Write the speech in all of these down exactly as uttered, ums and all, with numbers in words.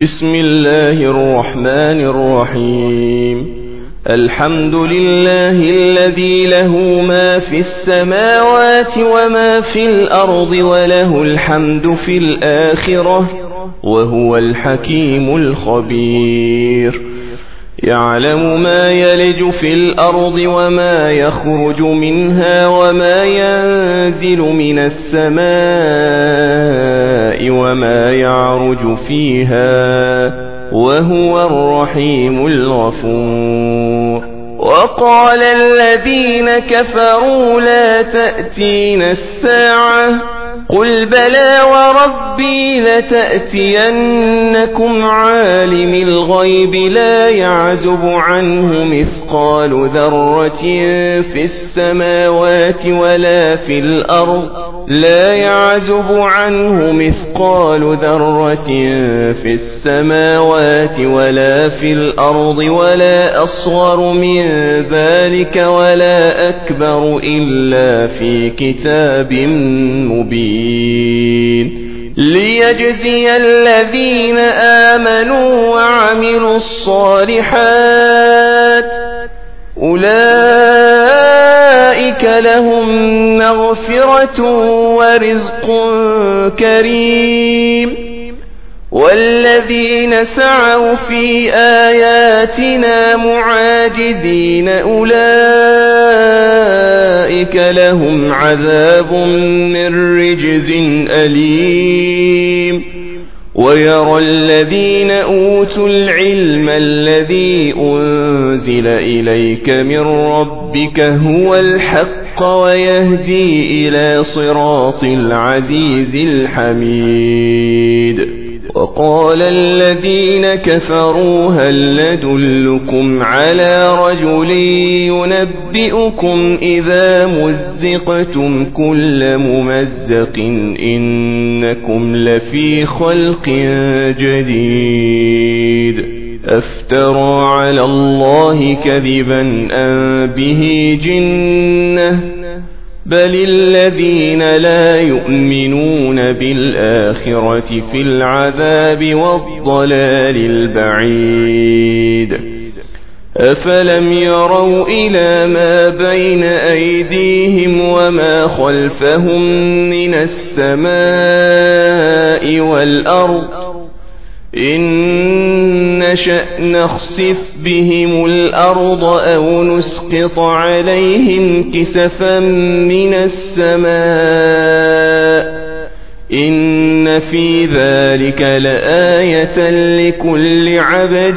بسم الله الرحمن الرحيم. الحمد لله الذي له ما في السماوات وما في الأرض وله الحمد في الآخرة وهو الحكيم الخبير. يعلم ما يلج في الأرض وما يخرج منها وما ينزل من السماء وما يعرج فيها وهو الرحيم الغفور. وقال الذين كفروا لا تأتينا الساعة قل بلى وربي لتأتينكم عالم الغيب لا يعزب عنه مثقال ذرة في السماوات ولا في الأرض لا يعزب عنه مثقال ذرة في السماوات ولا في الأرض ولا أصغر من ذلك ولا أكبر إلا في كتاب مبين ليجزي الذين آمنوا وعملوا الصالحات أولئك لهم مغفرة ورزق كريم. والذين سعوا في آياتنا معاجزين أولئك لهم عذاب من رجز أليم. ويرى الذين أوتوا العلم الذي أنزل إليك من ربك هو الحق ويهدي إلى صراط العزيز الحميد. وقال الذين كفروا هل ندلكم على رجل ينبئكم إذا مزقتم كل ممزق إنكم لفي خلق جديد أفترى على الله كذبا أم به جنة بل الذين لا يؤمنون بالآخرة في العذاب والضلال البعيد. أفلم يروا إلى ما بين أيديهم وما خلفهم من السماء والأرض إن نشأ نخسف بهم الأرض أو نسقط عليهم كسفا من السماء إن في ذلك لآية لكل عبد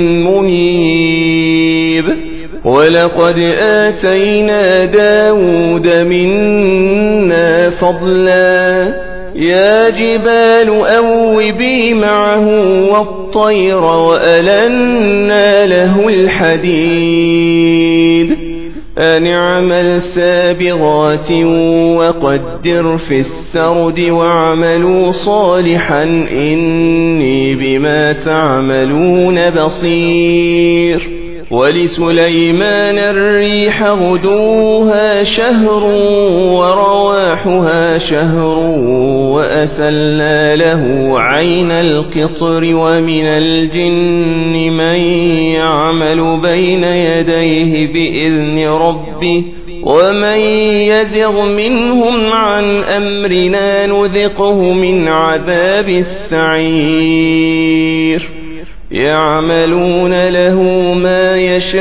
منيب. ولقد آتينا داود منا فضلا يا جبال أوبي معه والطير وألنا له الحديد أن اعمل سابغات وقدر في السرد واعملوا صالحا إني بما تعملون بصير. ولسليمان الريح غدوها شهر ورواحها شهر وأسلنا له عين القطر ومن الجن من يعمل بين يديه بإذن ربه ومن يزغ منهم عن أمرنا نذقه من عذاب السعير. يعملون له ما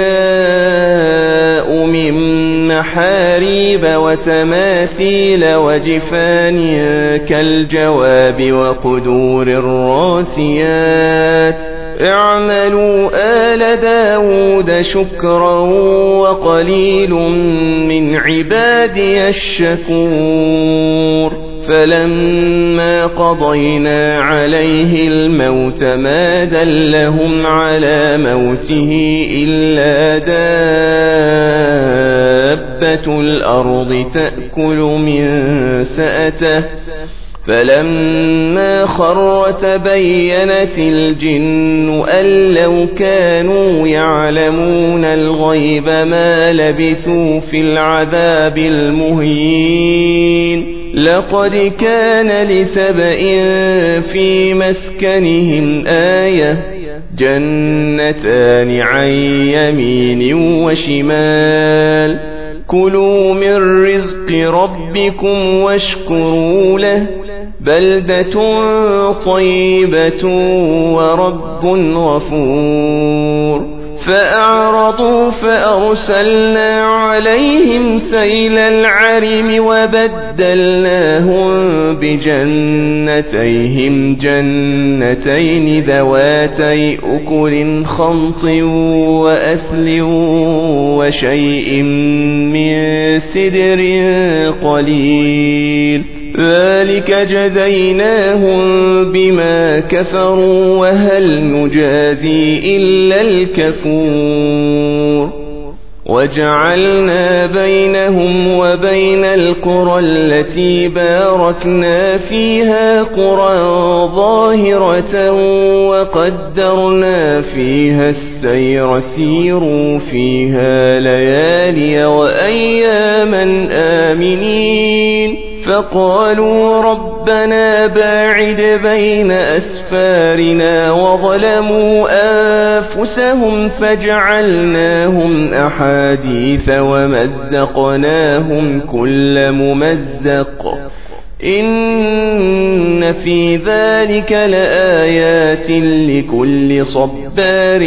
يشاء من محاريب وتماثيل وجفان كالجواب وقدور الراسيات اعملوا آل داود شكرا وقليل من عبادي الشكور. فلما قضينا عليه الموت ما دلهم على موته إلا دابة الأرض تأكل من سأته فلما خر تبينت الجن أن لو كانوا يعلمون الغيب ما لبثوا في العذاب المهين لقد كان لسبإ في مسكنهم آية جنتان عن يمين وشمال كلوا من رزق ربكم واشكروا له بلدة طيبة ورب غفور فأعرضوا فأرسلنا عليهم سيل العرم وبدلناهم بجنتيهم جنتين ذواتي أكل خمط وأثل وشيء من سدر قليل ذلك جزيناهم بما كفروا وهل نجازي إلا الكفور وجعلنا بينهم وبين القرى التي باركنا فيها قرى ظاهرة وقدرنا فيها السير سيروا فيها ليالي وأياما آمنين فقالوا ربنا باعد بين أسفارنا وظلموا أنفسهم فجعلناهم أحاديث ومزقناهم كل ممزق إن في ذلك لآيات لكل صبار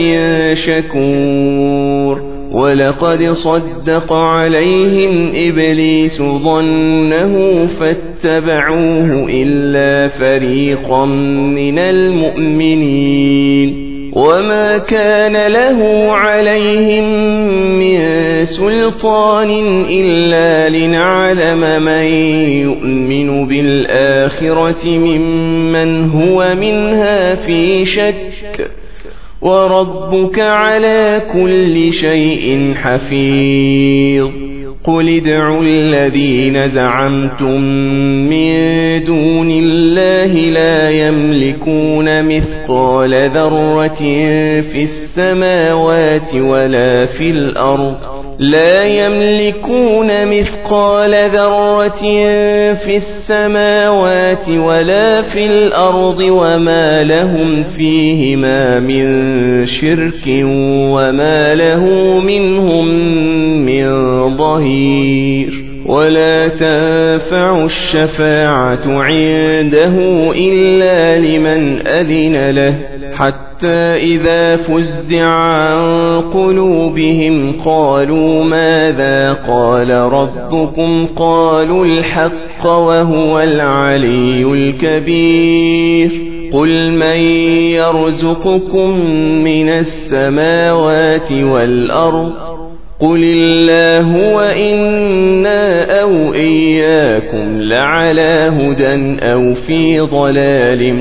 شكور ولقد صدق عليهم إبليس ظنه فاتبعوه إلا فريقا من المؤمنين وما كان له عليهم من سلطان إلا لنعلم من يؤمن بالآخرة ممن هو منها في شك وربك على كل شيء حفيظ قل ادعوا الذين زعمتم من دون الله لا يملكون مثقال ذرة في السماوات ولا في الأرض لا يملكون مثقال ذرة في السماوات ولا في الأرض وما لهم فيهما من شرك وما له منهم من ظهير ولا تنفع الشفاعة عنده إلا لمن أذن له حتى إذا فزع عن قلوبهم قالوا ماذا قال ربكم قالوا الحق وهو العلي الكبير قل من يرزقكم من السماوات والأرض قل الله وإنا أو إياكم لعلى هدى أو في ضلال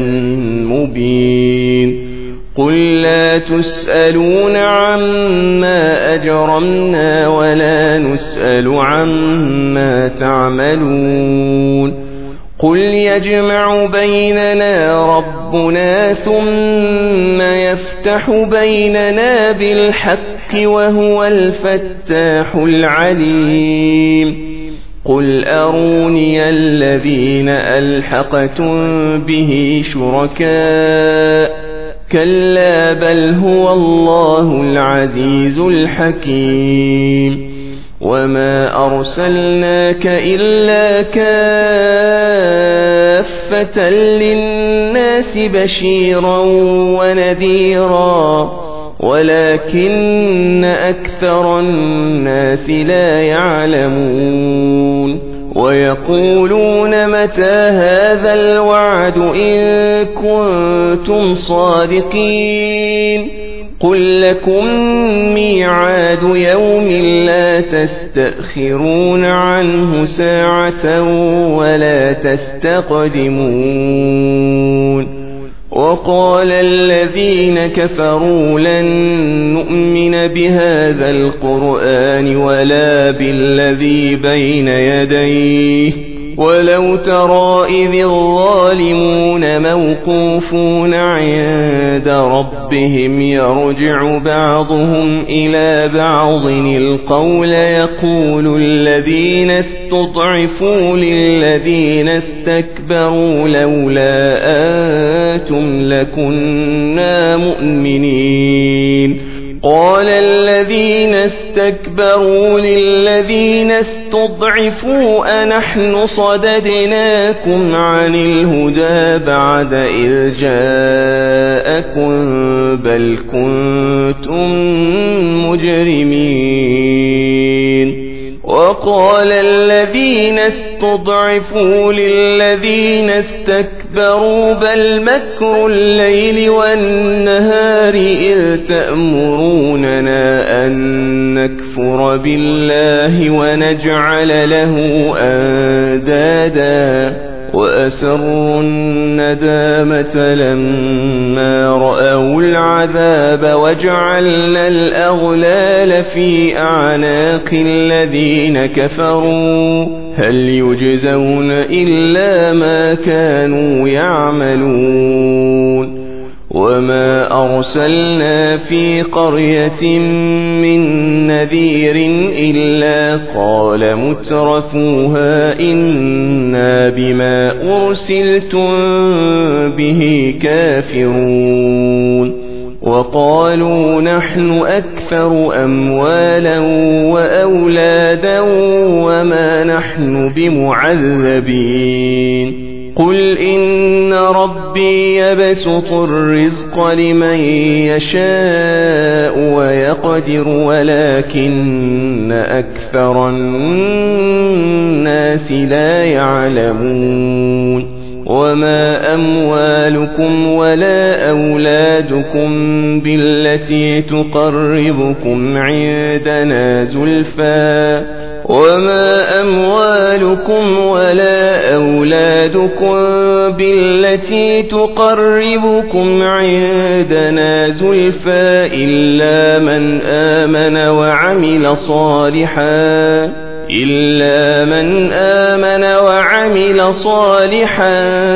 مبين قل لا تسألون عما أجرمنا ولا نسأل عما تعملون قل يجمع بيننا ربنا ثم يفتح بيننا بالحق وهو الفتاح العليم قل أروني الذين ألحقتم به شركاء كلا بل هو الله العزيز الحكيم وما أرسلناك إلا كافة للناس بشيرا ونذيرا ولكن أكثر الناس لا يعلمون ويقولون متى هذا الوعد إن كنتم صادقين قل لكم ميعاد يوم لا تستأخرون عنه ساعة ولا تستقدمون وقال الذين كفروا لن نؤمن بهذا القرآن ولا بالذي بين يديه ولو ترى إذ الظالمون موقوفون عند ربهم يرجع بعضهم إلى بعض القول يقول الذين استضعفوا للذين استكبروا لولا أنتم لكنا مؤمنين قال الذين استكبروا للذين استضعفوا أنحن صددناكم عن الهدى بعد إذ جاءكم بل كنتم مجرمين وقال الذين استضعفوا للذين استكبروا بل مكر الليل والنهار إذ تأمروننا أن نكفر بالله ونجعل له أندادا وأسروا الندامة لما رأوا العذاب وجعلنا الأغلال في أعناق الذين كفروا هل يجزون إلا ما كانوا يعملون وما أرسلنا في قرية من نذير إلا قال مترفوها إنا بما أرسلتم به كافرون وقالوا نحن أكثر أموالا وأولادا وما نحن بمعذبين قل إن ربي يبسط الرزق لمن يشاء ويقدر ولكن أكثر الناس لا يعلمون وما أموالكم ولا أولادكم بالتي تقربكم عندنا زلفى وما أموالكم ولا أولادكم بالتي تقربكم عندنا زلفى إلا من آمن وعمل صالحا إلا من آمن وعمل صالحا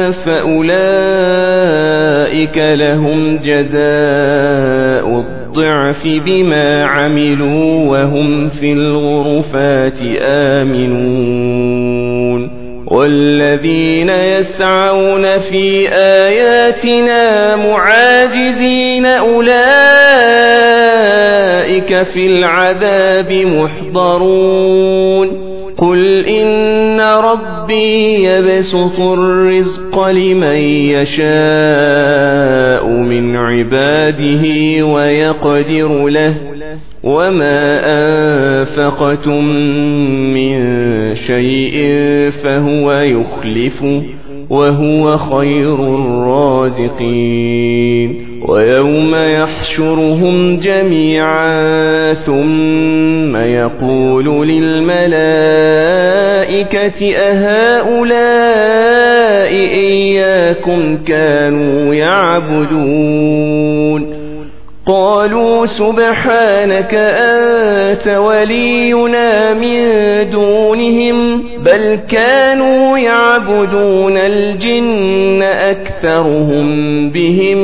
فأولئك لهم جزاء الضعف بما عملوا وهم في الغرفات آمنون والذين يسعون في آياتنا معاجزين أولئك في العذاب محضرون قل إن ربي يبسط الرزق لمن يشاء من عباده ويقدر له وما أنفقتم من شيء فهو يخلفه وهو خير الرازقين ويوم يحشرهم جميعا ثم يقول للملائكة أهؤلاء إياكم كانوا يعبدون قالوا سبحانك أنت ولينا من دونهم بل كانوا يعبدون الجن أكثرهم بهم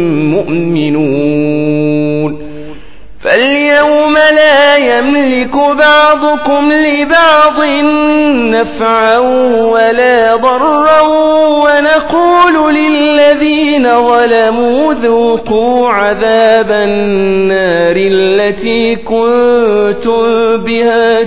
مؤمنون فاليوم لا يملك بعضكم لبعض نفعا ولا ضرا ونقول للذين ظلموا ذوقوا عذاب النار التي كنتم بها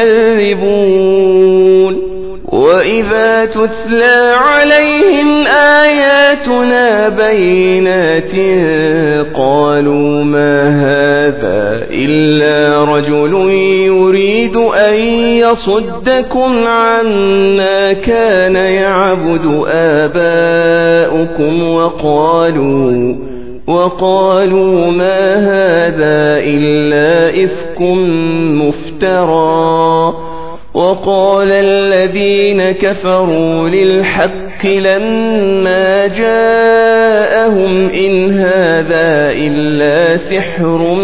تكذبون وإذا تتلى عليهم آياتنا بينات قالوا ما هذا إلا رجل يريد أن يصدكم عما كان يعبد آباؤكم وقالوا وقالوا ما هذا إلا إفك مفترى وقال الذين كفروا للحق لما جاءهم إن هذا إلا سحر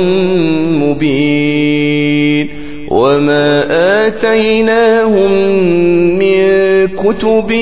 مبين وما آتيناهم من الكتب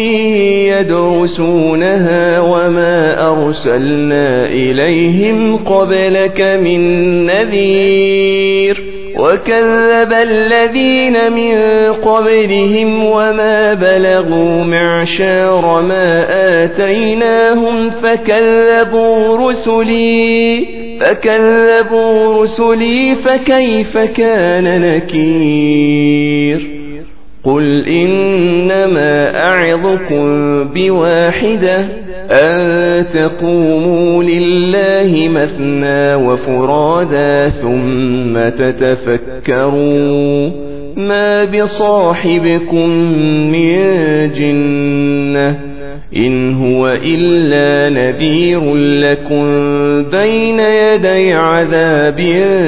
يدرسونها وما أرسلنا إليهم قبلك من نذير وكذب الذين من قبلهم وما بلغوا معشار ما آتيناهم فكذبوا رسلي فكذبوا رسلي فكيف كان نكير قل إنما أعظكم بواحدة أن تقوموا لله مثنى وفرادا ثم تتفكروا ما بصاحبكم من جنة إن هو إلا نذير لكم بين يدي عذاب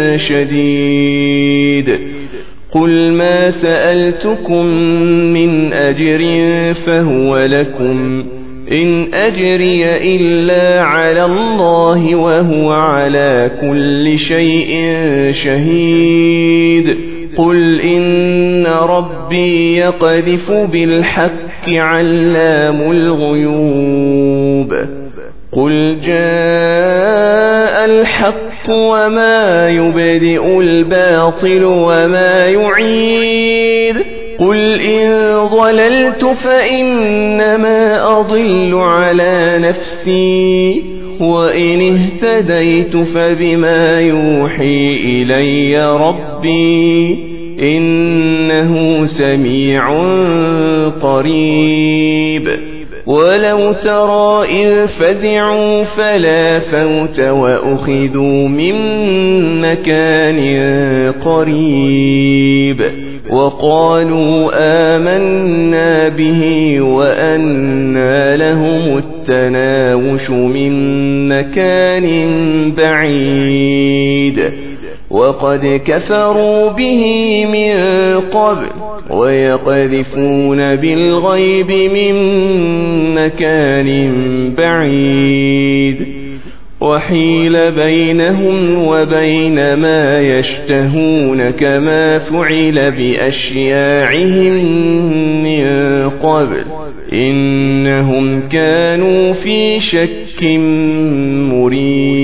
شديد قل ما سألتكم من أجر فهو لكم إن أجري إلا على الله وهو على كل شيء شهيد قل إن ربي يقذف بالحق علام الغيوب قل جاء الحق وما يبدئ الباطل وما يعيد قل إن ضللت فإنما أضل على نفسي وإن اهتديت فبما يوحي إلي ربي إنه سميع قريب ولو ترى إذ فزعوا فلا فوت وأخذوا من مكان قريب وقالوا آمنا به وأنى لهم التناوش من مكان بعيد وقد كفروا به من قبل ويقذفون بالغيب من مكان بعيد وحيل بينهم وبين ما يشتهون كما فعل بأشياعهم من قبل إنهم كانوا في شك مريب